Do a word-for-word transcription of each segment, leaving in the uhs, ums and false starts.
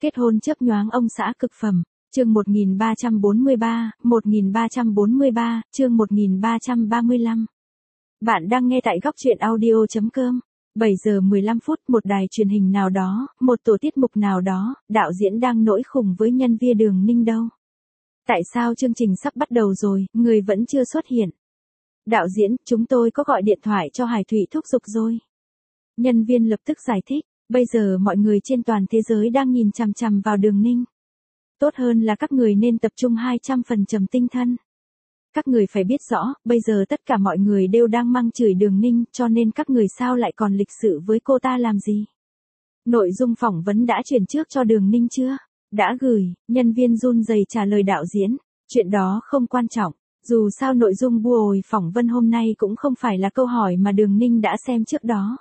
Kết hôn chớp nhoáng ông xã cực phẩm. Chương một nghìn ba trăm bốn mươi ba, một nghìn ba trăm bốn mươi ba, chương một nghìn ba trăm ba mươi lăm. Bạn đang nghe tại góc truyện audio chấm com. bảy giờ mười lăm phút, một đài truyền hình nào đó, một tổ tiết mục nào đó, đạo diễn đang nổi khùng với nhân viên Đường Ninh đâu. Tại sao chương trình sắp bắt đầu rồi, người vẫn chưa xuất hiện? Đạo diễn, chúng tôi có gọi điện thoại cho Hải Thụy thúc giục rồi. Nhân viên lập tức giải thích, bây giờ mọi người trên toàn thế giới đang nhìn chằm chằm vào Đường Ninh. Tốt hơn là các người nên tập trung hai trăm phần trăm tinh thần. Các người phải biết rõ, bây giờ tất cả mọi người đều đang mắng chửi Đường Ninh, cho nên các người sao lại còn lịch sự với cô ta làm gì? Nội dung phỏng vấn đã chuyển trước cho Đường Ninh chưa? Đã gửi, nhân viên run rẩy trả lời đạo diễn. Chuyện đó không quan trọng. Dù sao nội dung buổi phỏng vấn hôm nay cũng không phải là câu hỏi mà Đường Ninh đã xem trước đó.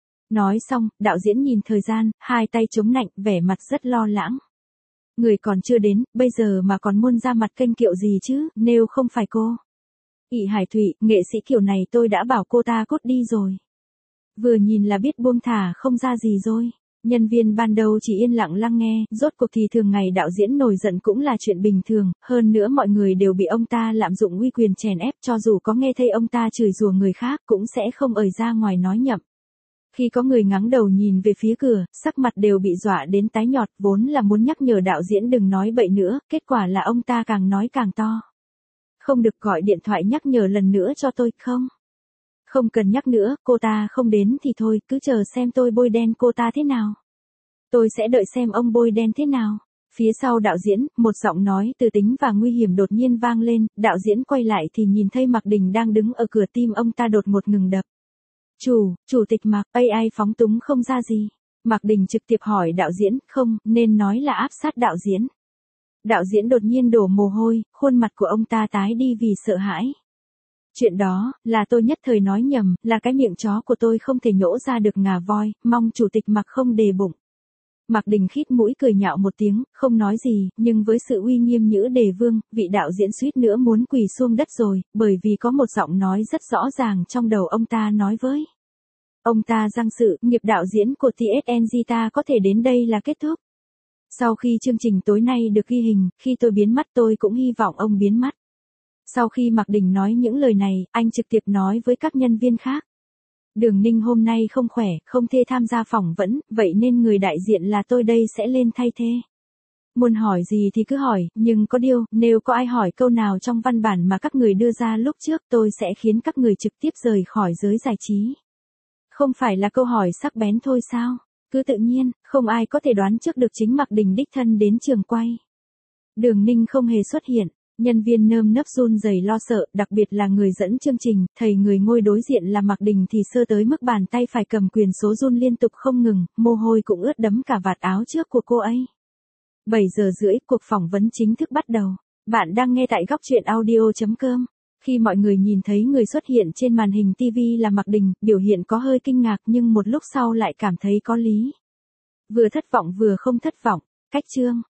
Nói xong, đạo diễn nhìn thời gian, hai tay chống nạnh, vẻ mặt rất lo lắng. Người còn chưa đến, bây giờ mà còn muốn ra mặt kênh kiệu gì chứ, nếu không phải cô. Ỷ Hải Thụy, nghệ sĩ kiểu này tôi đã bảo cô ta cút đi rồi. Vừa nhìn là biết buông thả không ra gì rồi. Nhân viên ban đầu chỉ yên lặng lắng nghe, rốt cuộc thì thường ngày đạo diễn nổi giận cũng là chuyện bình thường, hơn nữa mọi người đều bị ông ta lạm dụng uy quyền chèn ép, cho dù có nghe thấy ông ta chửi rủa người khác cũng sẽ không ời ra ngoài nói nhậm. Khi có người ngáng đầu nhìn về phía cửa, sắc mặt đều bị dọa đến tái nhọt, vốn là muốn nhắc nhở đạo diễn đừng nói bậy nữa, kết quả là ông ta càng nói càng to. Không được gọi điện thoại nhắc nhở lần nữa cho tôi, không? Không cần nhắc nữa, cô ta không đến thì thôi, cứ chờ xem tôi bôi đen cô ta thế nào. Tôi sẽ đợi xem ông bôi đen thế nào. Phía sau đạo diễn, một giọng nói từ tính và nguy hiểm đột nhiên vang lên, đạo diễn quay lại thì nhìn thấy Mạc Đình đang đứng ở cửa, tim ông ta đột ngột ngừng đập. Chủ, chủ tịch Mạc, a i phóng túng không ra gì. Mạc Đình trực tiếp hỏi đạo diễn, không, nên nói là áp sát đạo diễn. Đạo diễn đột nhiên đổ mồ hôi, khuôn mặt của ông ta tái đi vì sợ hãi. Chuyện đó, là tôi nhất thời nói nhầm, là cái miệng chó của tôi không thể nhổ ra được ngà voi, mong chủ tịch Mạc không đề bụng. Mạc Đình khít mũi cười nhạo một tiếng, không nói gì, nhưng với sự uy nghiêm nhữ đề vương, vị đạo diễn suýt nữa muốn quỳ xuống đất rồi, bởi vì có một giọng nói rất rõ ràng trong đầu ông ta nói với. Ông ta giang sự, nghiệp đạo diễn của tê ét en giê ta có thể đến đây là kết thúc. Sau khi chương trình tối nay được ghi hình, khi tôi biến mất tôi cũng hy vọng ông biến mất. Sau khi Mạc Đình nói những lời này, anh trực tiếp nói với các nhân viên khác. Đường Ninh hôm nay không khỏe, không thể tham gia phỏng vấn, vậy nên người đại diện là tôi đây sẽ lên thay thế. Muốn hỏi gì thì cứ hỏi, nhưng có điều, nếu có ai hỏi câu nào trong văn bản mà các người đưa ra lúc trước tôi sẽ khiến các người trực tiếp rời khỏi giới giải trí. Không phải là câu hỏi sắc bén thôi sao? Cứ tự nhiên, không ai có thể đoán trước được chính Mạc Đình đích thân đến trường quay. Đường Ninh không hề xuất hiện. Nhân viên nơm nớp run rẩy lo sợ, đặc biệt là người dẫn chương trình, thầy người ngồi đối diện là Mạc Đình thì sơ tới mức bàn tay phải cầm quyền số run liên tục không ngừng, mồ hôi cũng ướt đẫm cả vạt áo trước của cô ấy. bảy giờ rưỡi, cuộc phỏng vấn chính thức bắt đầu. Bạn đang nghe tại góc truyện audio chấm com. Khi mọi người nhìn thấy người xuất hiện trên màn hình ti vi là Mạc Đình, biểu hiện có hơi kinh ngạc nhưng một lúc sau lại cảm thấy có lý. Vừa thất vọng vừa không thất vọng, cách chương.